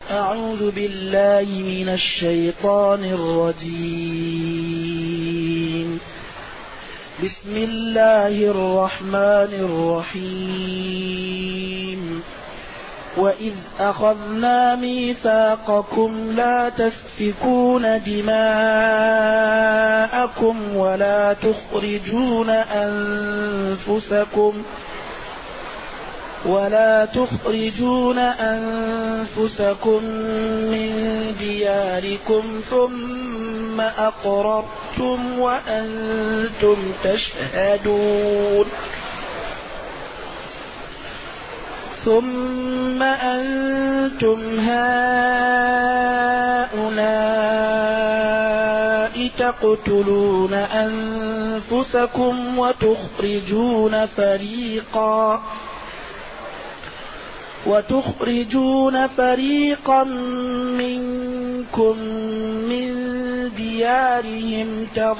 أعوذ بالله من الشيطان الرجيم. بسم الله الرحمن الرحيم. وإذ أخذنا ميثاقكم لا تسفكون دماءكم ولا تخرجون أنفسكم من دياركم ثم أقررتم وأنتم تشهدون. ثم أنتم هؤلاء تقتلون أنفسكم وتخرجون فريقا منكم من ديارهم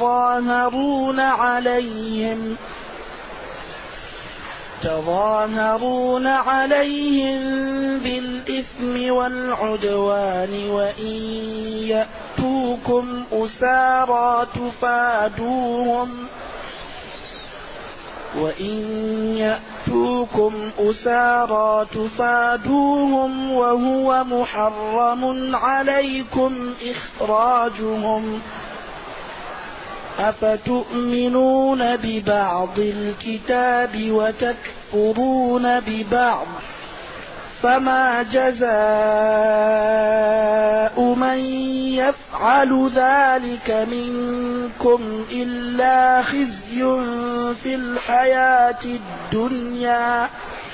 تظاهرون عليهم بالإثم والعدوان وإن يأتوكم أسارى تفادوهم وهو محرم عليكم إخراجهم. أفتؤمنون ببعض الكتاب وتكفرون ببعض؟ فما جزاء من يفعل ذلك منكم إلا خزي في الحياة الدنيا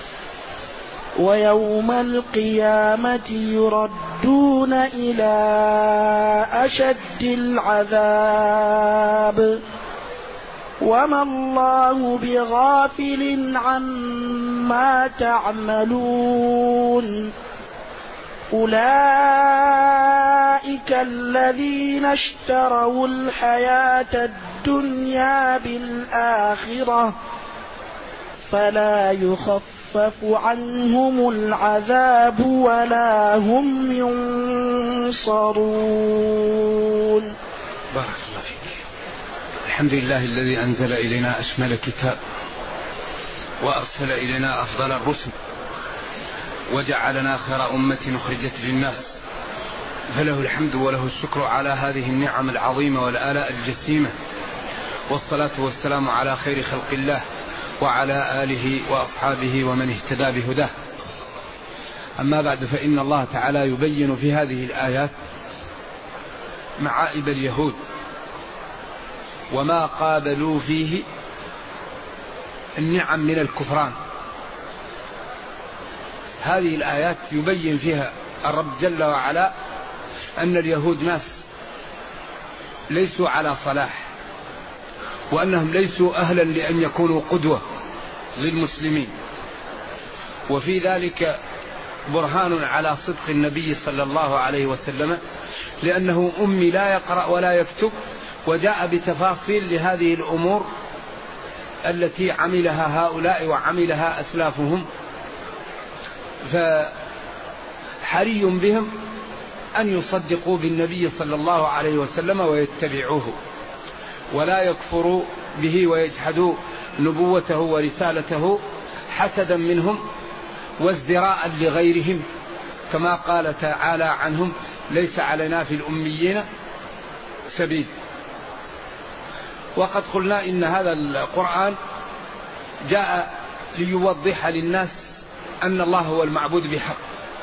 ويوم القيامة يردون إلى أشد العذاب وما الله بغافل عما تعملون. أولئك الذين اشتروا الحياة الدنيا بالآخرة فلا يخفف عنهم العذاب ولا هم ينصرون. بارك الله فيك. الحمد لله الذي أنزل إلينا أشمل كتاب وأرسل إلينا أفضل الرسل وجعلنا خير أمة أخرجت للناس، فله الحمد وله الشكر على هذه النعم العظيمة والآلاء الجسيمة، والصلاة والسلام على خير خلق الله وعلى آله وأصحابه ومن اهتدى بهداه. أما بعد، فإن الله تعالى يبين في هذه الآيات معائب اليهود وما قابلوا فيه النعم من الكفران. هذه الآيات يبين فيها الرب جل وعلا أن اليهود ناس ليسوا على صلاح، وأنهم ليسوا أهلا لأن يكونوا قدوة للمسلمين، وفي ذلك برهان على صدق النبي صلى الله عليه وسلم، لأنه أمي لا يقرأ ولا يكتب، وجاء بتفاصيل لهذه الأمور التي عملها هؤلاء وعملها أسلافهم، فحري بهم أن يصدقوا بالنبي صلى الله عليه وسلم ويتبعوه ولا يكفروا به ويجحدوا نبوته ورسالته حسدا منهم وازدراء لغيرهم، كما قال تعالى عنهم: ليس علينا في الأميين سبيل. وقد قلنا إن هذا القرآن جاء ليوضح للناس أن الله هو المعبود بحق،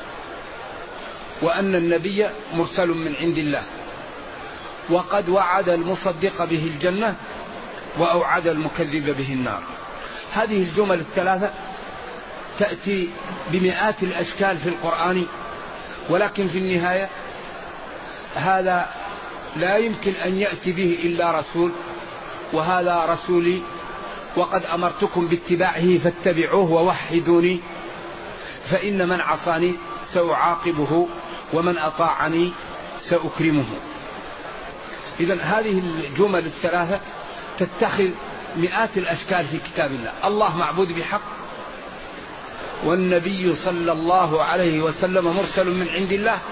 وأن النبي مرسل من عند الله، وقد وعد المصدق به الجنة وأوعد المكذب به النار. هذه الجمل الثلاثة تأتي بمئات الأشكال في القرآن، ولكن في النهاية هذا لا يمكن أن يأتي به إلا رسول، وهذا رسولي وقد أمرتكم باتباعه فاتبعوه ووحدوني، فإن من عصاني سأعاقبه ومن أطاعني سأكرمه. إذن هذه الجمل الثلاثة تتخذ مئات الأشكال في كتاب الله. الله معبود بحق، والنبي صلى الله عليه وسلم مرسل من عند الله،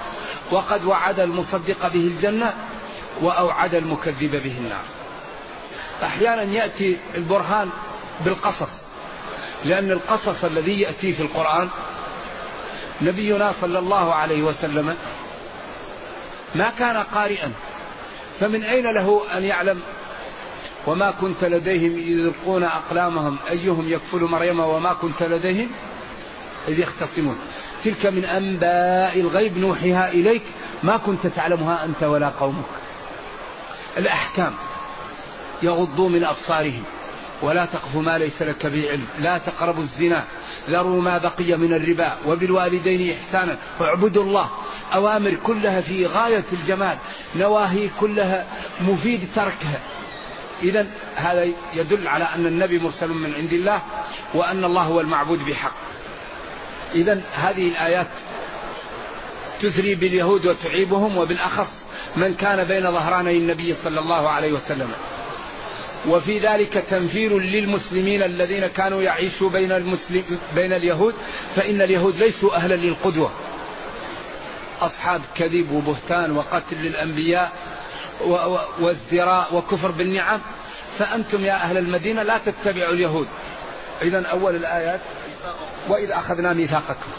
وقد وعد المصدق به الجنة وأوعد المكذب به النار. أحيانا يأتي البرهان بالقصص، لأن القصص الذي يأتي في القرآن نبينا صلى الله عليه وسلم ما كان قارئا، فمن أين له أن يعلم وما كنت لديهم إذ يلقون أقلامهم أيهم يكفل مريم وما كنت لديهم إذ يختصمون تلك من أنباء الغيب نوحيها إليك ما كنت تعلمها أنت ولا قومك. الأحكام: يغضوا من أبصارهم ولا تقف ما ليس لك به علم، لا تقربوا الزنا، ذروا ما بقي من الربا، وبالوالدين إحسانا، واعبدوا الله. أوامر كلها في غاية الجمال، نواهي كلها مفيد تركها. إذن هذا يدل على أن النبي مرسل من عند الله وأن الله هو المعبود بحق. إذن هذه الآيات تثري باليهود وتعيبهم، وبالأخص من كان بين ظهراني النبي صلى الله عليه وسلم. وفي ذلك تنفير للمسلمين الذين كانوا يعيشوا بين اليهود، فإن اليهود ليسوا أهلا للقدوة، أصحاب كذب وبهتان وقتل للأنبياء والزراء وكفر بالنعم، فأنتم يا أهل المدينة لا تتبعوا اليهود. إذن أول الآيات: وإذ أخذنا ميثاقكم.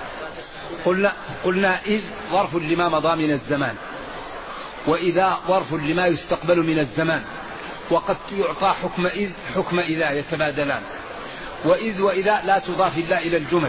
قلنا إذ ظرف لما مضى من الزمان، وإذا ظرف لما يستقبل من الزمان، وقد يعطى حكم إذ حكم إذا يتبادلان، وإذ وإذا لا تضاف إلا إلى الجمل.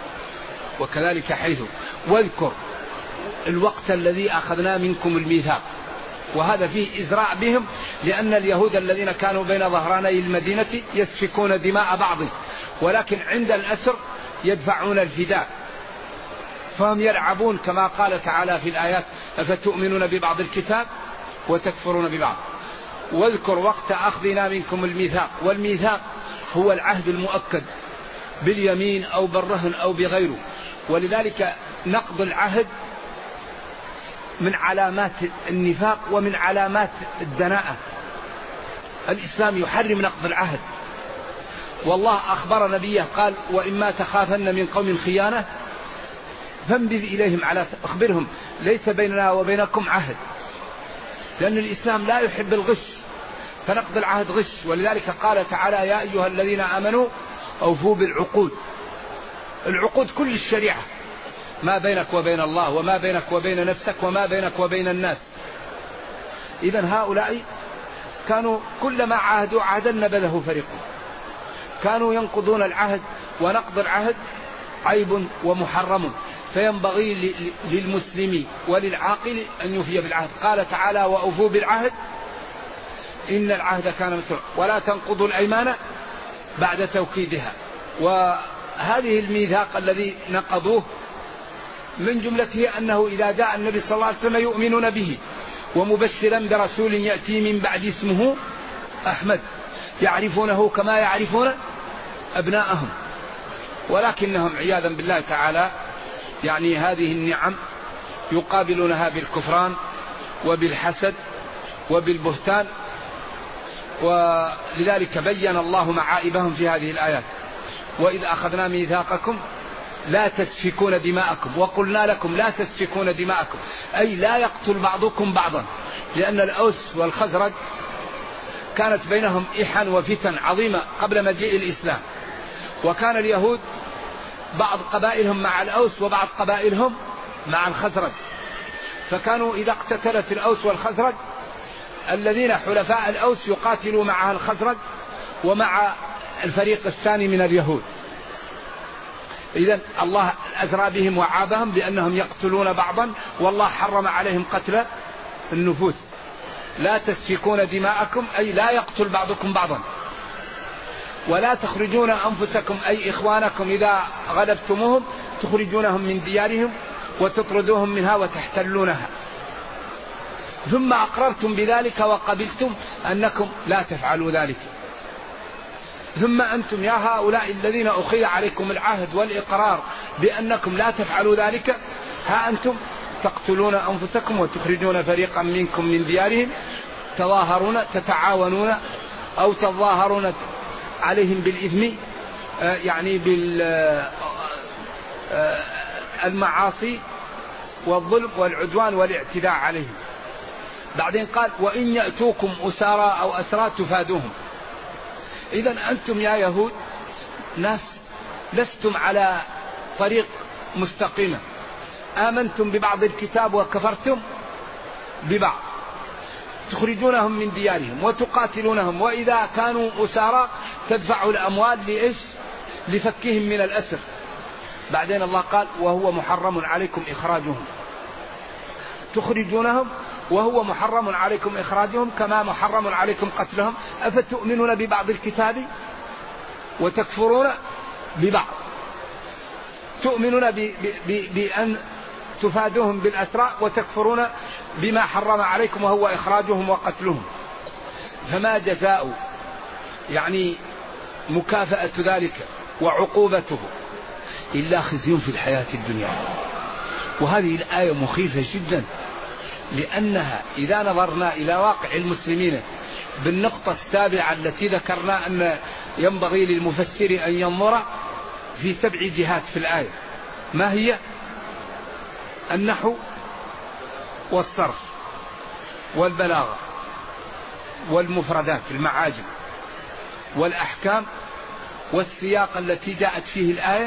وكذلك حيث: واذكر الوقت الذي أخذنا منكم الميثاق. وهذا فيه إزراء بهم، لأن اليهود الذين كانوا بين ظهراني المدينة يسفكون دماء بعض، ولكن عند الأسر يدفعون الفداء، فهم يلعبون كما قال تعالى في الآيات: أفتؤمنون ببعض الكتاب وتكفرون ببعض. واذكر وقت أخذنا منكم الميثاق. والميثاق هو العهد المؤكد باليمين أو بالرهن أو بغيره، ولذلك نقض العهد من علامات النفاق ومن علامات الدناءة. الإسلام يحرم نقض العهد، والله أخبر نبيه قال: وإما تخافن من قوم خيانة فانبذ إليهم أخبرهم ليس بيننا وبينكم عهد، لأن الإسلام لا يحب الغش، فنقض العهد غش. ولذلك قال تعالى: يا أيها الذين آمنوا أوفوا بالعقود. العقود كل الشريعة، ما بينك وبين الله، وما بينك وبين نفسك، وما بينك وبين الناس. إذن هؤلاء كانوا كلما عاهدوا عهدا نبذه فريق، كانوا ينقضون العهد، ونقض العهد عيب ومحرم، فينبغي للمسلم وللعاقل أن يوفي بالعهد. قال تعالى: وأوفوا بالعهد إن العهد كان مسؤولا ولا تنقضوا الأيمان بعد توكيدها. وهذه الميثاق الذي نقضوه من جملته أنه إذا جاء النبي صلى الله عليه وسلم يؤمنون به، ومبشرا برسول يأتي من بعد اسمه أحمد، يعرفونه كما يعرفون أبناءهم. ولكنهم عياذا بالله تعالى يعني هذه النعم يقابلونها بالكفران وبالحسد وبالبهتان. ولذلك بين الله معائبهم في هذه الآيات: وإذ أخذنا ميثاقكم لا تسفكون دماءكم، وقلنا لكم لا تسفكون دماءكم، أي لا يقتل بعضكم بعضا، لأن الأوس والخزرج كانت بينهم إحن وفتن عظيمة قبل مجيء الإسلام، وكان اليهود بعض قبائلهم مع الأوس وبعض قبائلهم مع الخزرج، فكانوا إذا اقتتلت الأوس والخزرج الذين حلفاء الأوس يقاتلوا مع الخزرج ومع الفريق الثاني من اليهود. إذن الله أزرى بهم وعابهم بأنهم يقتلون بعضا، والله حرم عليهم قتل النفوس. لا تسفكون دماءكم أي لا يقتل بعضكم بعضا، ولا تخرجون أنفسكم أي إخوانكم إذا غلبتموهم تخرجونهم من ديارهم وتطردوهم منها وتحتلونها، ثم أقررتم بذلك وقبلتم أنكم لا تفعلوا ذلك. ثم أنتم يا هؤلاء الذين أخذ عليكم العهد والإقرار بأنكم لا تفعلوا ذلك، ها أنتم تقتلون أنفسكم وتخرجون فريقا منكم من ديارهم، تظاهرون تتعاونون أو تظاهرون عليهم بالإثم، يعني بالمعاصي والظلم والعدوان والاعتداء عليهم. بعدين قال وإن يأتوكم أسارى أو أسرى تفادوهم. إذن أنتم يا يهود ناس لستم على طريق مستقيمة، آمنتم ببعض الكتاب وكفرتم ببعض، تخرجونهم من ديارهم وتقاتلونهم، وإذا كانوا أسارى تدفعوا الأموال لإيش؟ لفكهم من الأسر. بعدين الله قال وهو محرم عليكم إخراجهم، تخرجونهم وهو محرم عليكم إخراجهم كما محرم عليكم قتلهم. أفتؤمنون ببعض الكتاب وتكفرون ببعض؟ تؤمنون بأن تفادوهم بالأسرى وتكفرون بما حرم عليكم وهو إخراجهم وقتلهم. فما جزاء يعني مكافأة ذلك وعقوبته إلا خزي في الحياة الدنيا. وهذه الآية مخيفة جدا، لأنها إذا نظرنا إلى واقع المسلمين بالنقطة السابعة التي ذكرنا أن ينبغي للمفسر أن ينظر في 7 جهات في الآية، ما هي؟ النحو والصرف والبلاغة والمفردات المعاجم والأحكام والسياق التي جاءت فيه الآية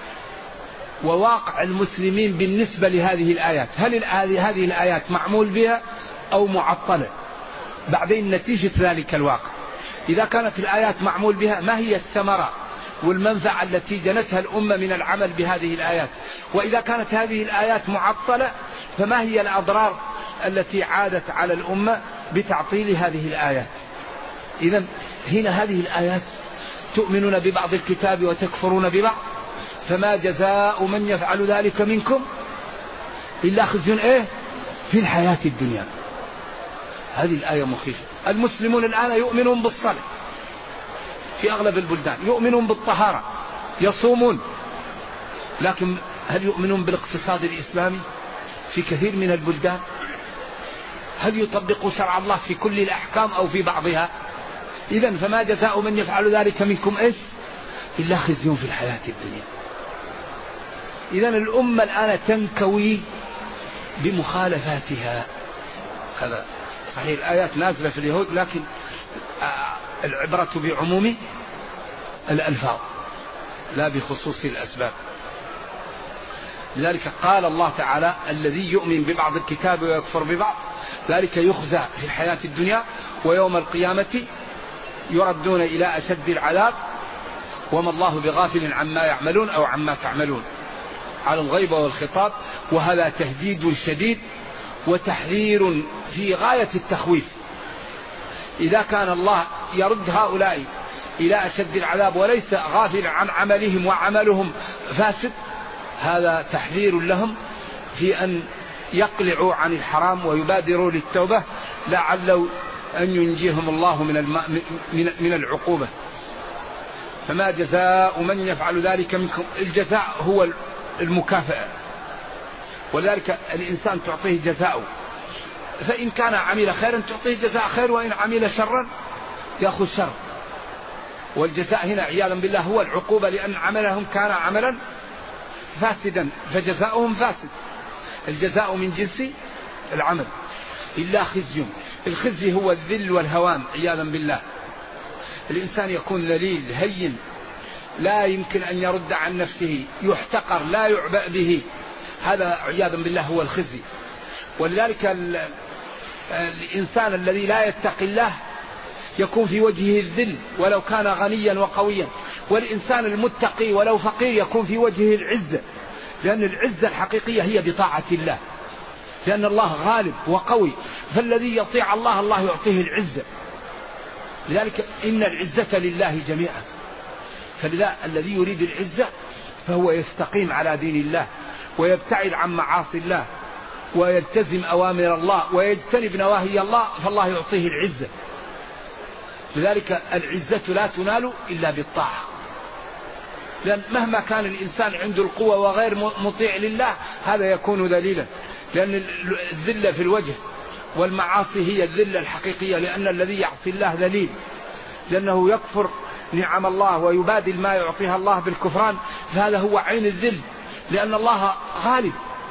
وواقع المسلمين بالنسبة لهذه الآيات. هل هذه الآيات معمول بها أو معطلة؟ بعدين نتيجة ذلك الواقع، إذا كانت الآيات معمول بها ما هي الثمرة والمنفعة التي جنتها الأمة من العمل بهذه الآيات؟ وإذا كانت هذه الآيات معطلة فما هي الأضرار التي عادت على الأمة بتعطيل هذه الآيات؟ إذن هنا هذه الآيات تؤمنون ببعض الكتاب وتكفرون ببعض، فما جزاء من يفعل ذلك منكم إلا خزي في الحياة الدنيا. هذه الآية مخيفة. المسلمون الآن يؤمنون بالصلاة في أغلب البلدان، يؤمنون بالطهارة، يصومون، لكن هل يؤمنون بالاقتصاد الإسلامي في كثير من البلدان؟ هل يطبقوا شرع الله في كل الأحكام أو في بعضها؟ إذن فما جزاء من يفعل ذلك منكم إلا خزي في الحياة الدنيا. إذن الأمة الآن تنكوي بمخالفاتها. هذا صحيح الآيات نازلة في اليهود، لكن العبرة بعموم الألفاظ لا بخصوص الأسباب. لذلك قال الله تعالى الذي يؤمن ببعض الكتاب ويكفر ببعض ذلك يخزى في الحياة الدنيا ويوم القيامة يردون إلى أشد العذاب وما الله بغافل عما يعملون أو عما تعملون، على الغيبة والخطاب. وهذا تهديد شديد وتحذير في غاية التخويف. إذا كان الله يرد هؤلاء إلى أشد العذاب وليس غافل عن عملهم وعملهم فاسد، هذا تحذير لهم في أن يقلعوا عن الحرام ويبادروا للتوبة لعل أن ينجيهم الله من العقوبة. فما جزاء من يفعل ذلك منكم، الجزاء هو المكافأة، ولذلك الإنسان تعطيه جزاءه، فإن كان عمل خيرا تعطيه جزاء خير، وإن عمل شرا يأخذ شر. والجزاء هنا عياذا بالله هو العقوبة، لأن عملهم كان عملا فاسدا فجزاؤهم فاسد. الجزاء من جنس العمل. إلا خزي، الخزي هو الذل والهوان عياذا بالله. الإنسان يكون ذليل هين لا يمكن أن يرد عن نفسه، يحتقر لا يعبأ به، هذا عياذا بالله هو الخزي. ولذلك الإنسان الذي لا يتقي الله يكون في وجهه الذل ولو كان غنيا وقويا، والإنسان المتقي ولو فقير يكون في وجهه العزة، لأن العزة الحقيقية هي بطاعة الله، لأن الله غالب وقوي، فالذي يطيع الله الله يعطيه العزة. لذلك إن العزة لله جميعا. فلذا الذي يريد العزة فهو يستقيم على دين الله ويبتعد عن معاصي الله ويلتزم أوامر الله ويجتنب نواهي الله، فالله يعطيه العزة. لذلك العزة لا تنال إلا بالطاعة، لأن مهما كان الإنسان عنده القوة وغير مطيع لله هذا يكون ذليلا، لأن الذلة في الوجه والمعاصي هي الذلة الحقيقية، لأن الذي يعصي الله ذليل، لأنه يكفر نعم الله ويبادل ما يعطيها الله بالكفران، فهذا هو عين الذل، لأن الله غالب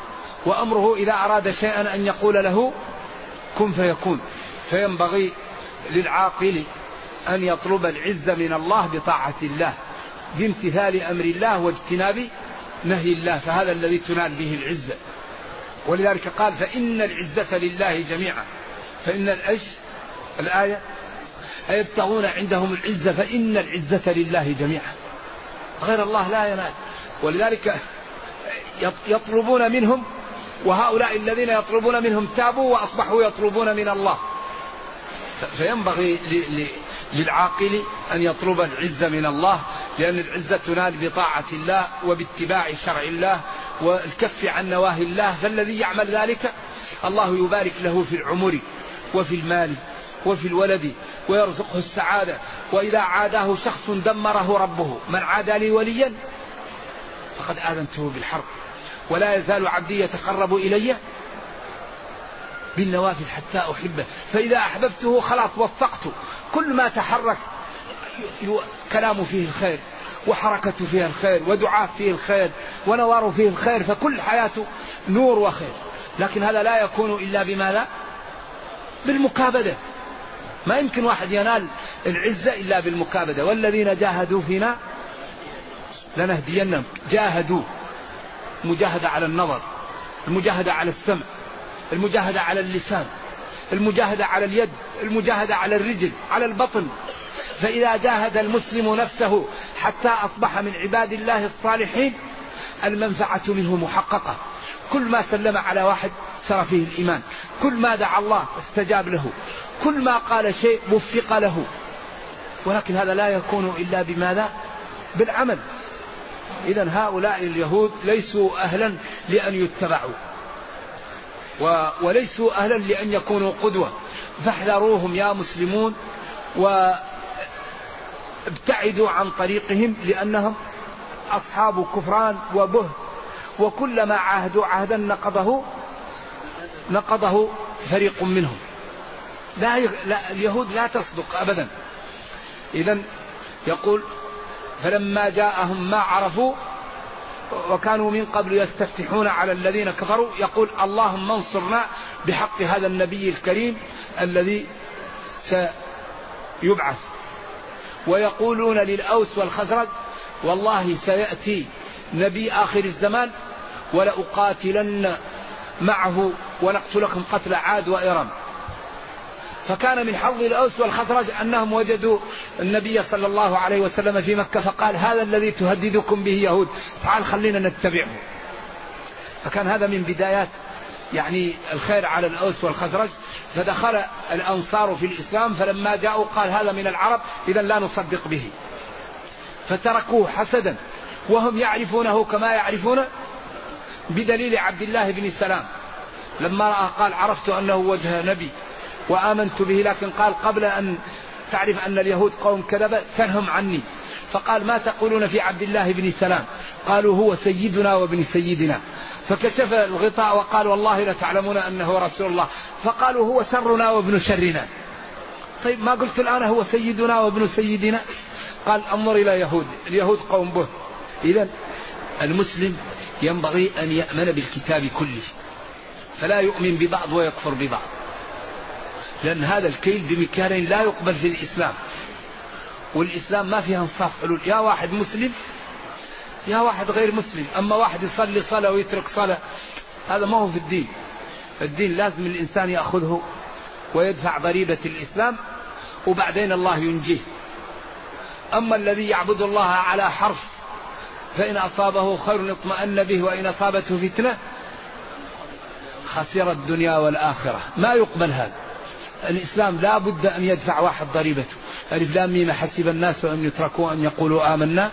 وأمره إذا أراد شيئا أن يقول له كن فيكون. فينبغي للعاقل أن يطلب العزة من الله بطاعة الله، بامتثال أمر الله واجتناب نهي الله، فهذا الذي تنال به العزة. ولذلك قال فإن العزة لله جميعا. فإن الآية أيبتغون عندهم العزة فإن العزة لله جميعا، غير الله لا ينال. ولذلك يطلبون منهم، وهؤلاء الذين يطلبون منهم تابوا وأصبحوا يطلبون من الله. فينبغي للعاقل أن يطلب العزة من الله، لأن العزة تنال بطاعة الله وباتباع شرع الله والكف عن نواهي الله. فالذي يعمل ذلك الله يبارك له في العمر وفي المال وفي الولد ويرزقه السعادة. وإذا عاداه شخص دمره ربه، من عادى لي وليا فقد آذنته بالحرب، ولا يزال عبدي يتقرب إلي بالنوافل حتى أحبه، فإذا أحببته خلاص وفقته. كل ما تحرك كلامه فيه الخير، وحركته فيها الخير، ودعاء فيه الخير، ونوار فيه الخير، فكل حياته نور وخير. لكن هذا لا يكون إلا بماذا؟ بالمكابدة. ما يمكن واحد ينال العزة إلا بالمكابدة. والذين جاهدوا فينا لنهدينهم. جاهدوا، مجاهدة على النظر، المجاهدة على السمع، المجاهدة على اللسان، المجاهدة على اليد، المجاهدة على الرجل، على البطن. فإذا جاهد المسلم نفسه حتى أصبح من عباد الله الصالحين المنفعة منه محققة. كل ما سلم على واحد سر فيه الإيمان، كل ما دعا الله استجاب له، كل ما قال شيء وفق له. ولكن هذا لا يكون إلا بماذا؟ بالعمل. إذن هؤلاء اليهود ليسوا أهلا لأن يتبعوا، وليسوا أهلا لأن يكونوا قدوة. فاحذروهم يا مسلمون وابتعدوا عن طريقهم، لأنهم أصحاب كفران وبهت، وكلما عاهدوا عهدا نقضه فريق منهم. لا اليهود لا تصدق أبدا. إذن يقول فلما جاءهم ما عرفوا وكانوا من قبل يستفتحون على الذين كفروا، يقول اللهم انصرنا بحق هذا النبي الكريم الذي سيبعث. ويقولون للأوس والخزرج والله سيأتي نبي آخر الزمان ولأقاتلن معه ونقتلكم قتل عاد وإرم. فكان من حظ الأوس والخزرج أنهم وجدوا النبي صلى الله عليه وسلم في مكة، فقال هذا الذي تهددكم به يهود، تعال خلينا نتبعه. فكان هذا من بدايات يعني الخير على الأوس والخزرج. فدخل الأنصار في الإسلام، فلما جاءوا قال هذا من العرب إذا لا نصدق به، فتركوه حسدا وهم يعرفونه كما يعرفون، بدليل عبد الله بن سلام لما رأى قال عرفت أنه وجه نبي وآمنت به، لكن قال قبل أن تعرف أن اليهود قوم كذبة سنهم عني. فقال ما تقولون في عبد الله بن سلام؟ قالوا هو سيدنا وابن سيدنا. فكشف الغطاء وقال والله لتعلمون أنه رسول الله. فقالوا هو شرنا وابن شرنا. طيب ما قلت الآن هو سيدنا وابن سيدنا؟ قال انظر إلى يهود، اليهود قوم به. إذن المسلم ينبغي أن يأمن بالكتاب كله، فلا يؤمن ببعض ويكفر ببعض، لأن هذا الكيل بمكيال لا يقبل في الإسلام. والإسلام ما فيها انصاف حلول، يا واحد مسلم يا واحد غير مسلم. أما واحد يصلي صلاة ويترك صلاة، هذا ما هو في الدين. الدين لازم الإنسان يأخذه ويدفع ضريبة الإسلام وبعدين الله ينجيه. أما الذي يعبد الله على حرف فإن أصابه خير اطمأن به وإن أصابته فتنة خسر الدنيا والآخرة. ما يقبل هذا. الإسلام لا بد أن يدفع واحد ضريبته. ألف لام ميم حسب الناس أن يتركوا أن يقولوا آمنا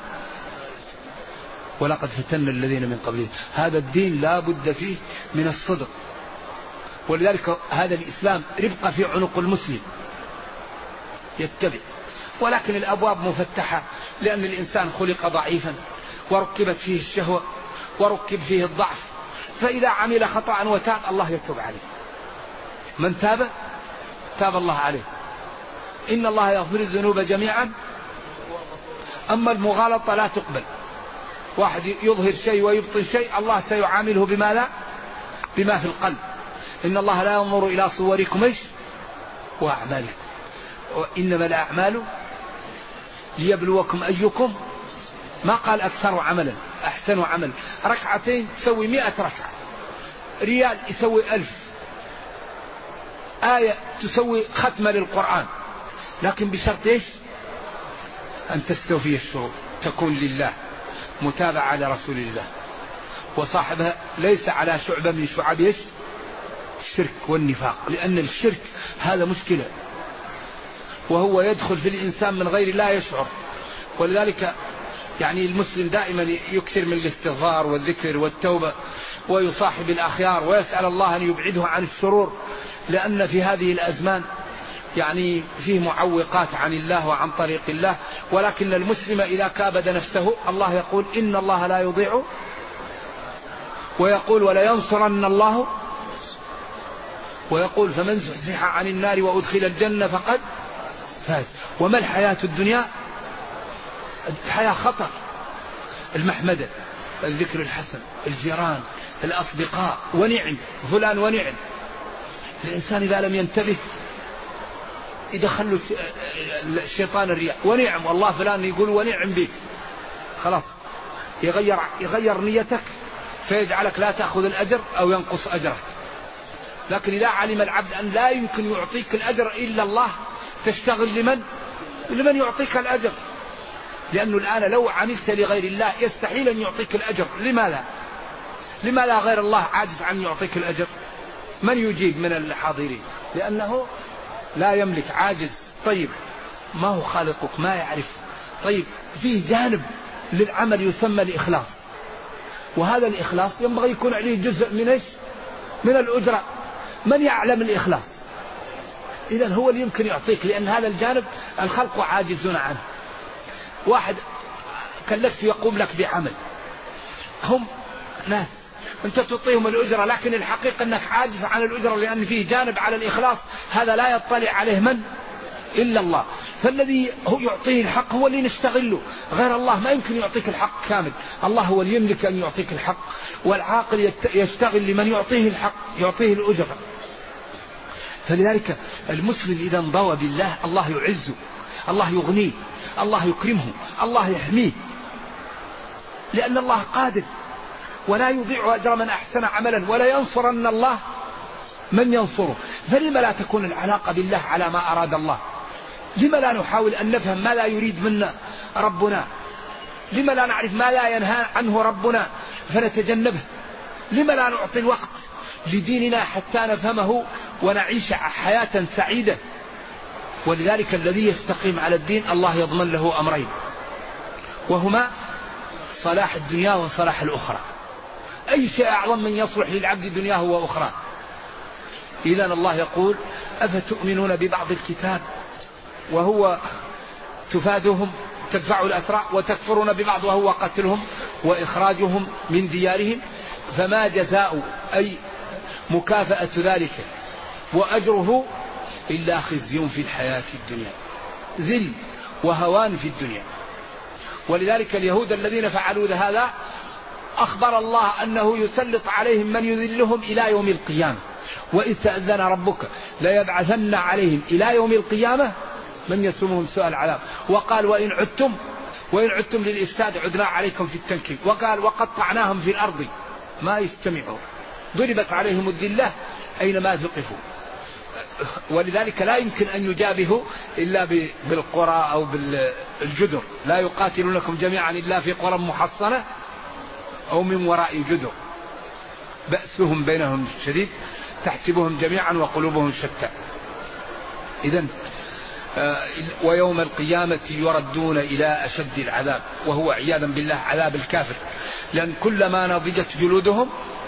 ولقد فتنا الذين من قبلهم. هذا الدين لا بد فيه من الصدق، ولذلك هذا الإسلام ربقة في عنق المسلم يتبع. ولكن الأبواب مفتحة، لأن الإنسان خلق ضعيفا وركبت فيه الشهوة وركب فيه الضعف، فإذا عمل خطأ وتاب الله يتوب عليه. من تاب الله عليه. إن الله يغفر الذنوب جميعا. أما المغالطة لا تقبل. واحد يظهر شيء ويبطن شيء، الله سيعامله بما لا بما في القلب. إن الله لا ينظر إلى صوركم إيش وأعمالكم، وإنما الأعمال ليبلوكم أيكم، ما قال أكثر عملا أحسن عمل. ركعتين تسوي 100 ركعة، ريال يسوي 1000، آية تسوي ختمة للقرآن، لكن بشرط إيش؟ أن تستوفي الشروط، تكون لله، متابعة لرسول الله، وصاحبها ليس على شعبة من شعب إيش؟ الشرك والنفاق، لأن الشرك هذا مشكلة، وهو يدخل في الإنسان من غير لا يشعر. ولذلك يعني المسلم دائما يكثر من الاستغفار والذكر والتوبة، ويصاحب الأخيار، ويسأل الله أن يبعده عن الشرور، لأن في هذه الأزمان يعني فيه معوقات عن الله وعن طريق الله. ولكن المسلم إذا كابد نفسه الله يقول إن الله لا يضيع، ويقول ولا ينصرن الله، ويقول فمن زحزح عن النار وأدخل الجنة فقد فاز. وما الحياة الدنيا؟ الحياة خطر، المحمدة، الذكر الحسن، الجيران، الأصدقاء، ونعم فلان ونعم. الإنسان إذا لم ينتبه يدخل الشيطان الرياء، ونعم والله فلان يقول ونعم بك، خلاص يغير نيتك فيجعلك لا تأخذ الأجر أو ينقص أجرك. لكن إذا علم العبد أن لا يمكن يعطيك الأجر إلا الله، تشتغل لمن يعطيك الأجر، لأنه الآن لو عملت لغير الله يستحيل أن يعطيك الأجر. لماذا غير الله عاجز عن يعطيك الأجر؟ من يجيب من الحاضرين؟ لأنه لا يملك، عاجز. طيب ما هو خالقك؟ ما يعرف. طيب فيه جانب للعمل يسمى الإخلاص، وهذا الإخلاص ينبغي يكون عليه جزء من إيش؟ من الأجرة. من يعلم الإخلاص؟ إذن هو اللي يمكن يعطيك، لأن هذا الجانب الخلق عاجزون عنه. واحد كلفت يقوم لك بعمل، هم ناس أنت تعطيهم الأجرة، لكن الحقيقة أنك عاجز عن الأجرة، لأن فيه جانب على الإخلاص هذا لا يطلع عليه من إلا الله. فالذي هو يعطيه الحق هو اللي نستغله، غير الله ما يمكن يعطيك الحق كامل. الله هو اللي يملك أن يعطيك الحق، والعاقل يشتغل لمن يعطيه الحق، يعطيه الأجرة. فلذلك المسلم إذا انضوى بالله الله يعزه، الله يغنيه، الله يكرمه، الله يحميه، لأن الله قادر ولا يضيع أجر من أحسن عملا، ولا ينصرن الله من ينصره. فلما لا تكون العلاقة بالله على ما أراد الله؟ لما لا نحاول أن نفهم ما لا يريد منا ربنا؟ لما لا نعرف ما لا ينهى عنه ربنا فنتجنبه؟ لما لا نعطي الوقت لديننا حتى نفهمه ونعيش حياة سعيدة؟ ولذلك الذي يستقيم على الدين الله يضمن له أمرين، وهما صلاح الدنيا وصلاح الأخرى. أي شيء أعظم من يصلح للعبد دنياه وأخرى؟ إذن الله يقول أفتؤمنون ببعض الكتاب وهو تفادهم تدفع الأسرع، وتكفرون ببعض وهو قتلهم وإخراجهم من ديارهم، فما جزاء أي مكافأة ذلك وأجره إلا خزي في الحياة الدنيا، ذل وهوان في الدنيا. ولذلك اليهود الذين فعلوا هذا أخبر الله أنه يسلط عليهم من يذلهم إلى يوم القيامة، وإذ تأذن ربك ليبعثن عليهم إلى يوم القيامة من يسومهم سوء العذاب. وقال وإن عدتم للإفساد عدنا عليكم في التنكيل. وقال وقطعناهم في الأرض ما يستمعون، ضربت عليهم الذلة أينما ثقفوا. ولذلك لا يمكن أن يجابهوا إلا بالقرى أو بالجدر، لا يقاتلونكم جميعا إلا في قرى محصنة أو من وراء جدر بأسهم بينهم شديد تحسبهم جميعا وقلوبهم شتى. إذن ويوم القيامة يردون إلى أشد العذاب، وهو عياذا بالله عذاب الكافر، لأن كلما نضجت جلودهم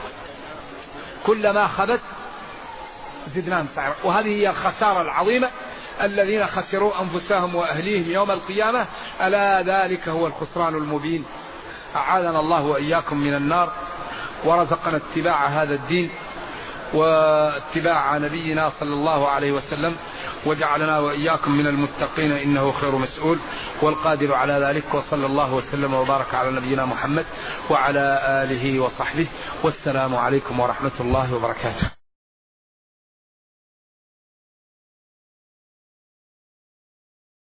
كلما خبت زدناهم سعيرا. وهذه هي الخسارة العظيمة، الذين خسروا أنفسهم وأهليهم يوم القيامة، ألا ذلك هو الخسران المبين. أعاذنا الله وإياكم من النار، ورزقنا اتباع هذا الدين واتباع نبينا صلى الله عليه وسلم، وجعلنا وإياكم من المتقين إنه خير مسؤول والقادر على ذلك. وصلى الله وسلم وبارك على نبينا محمد وعلى آله وصحبه، والسلام عليكم ورحمة الله وبركاته.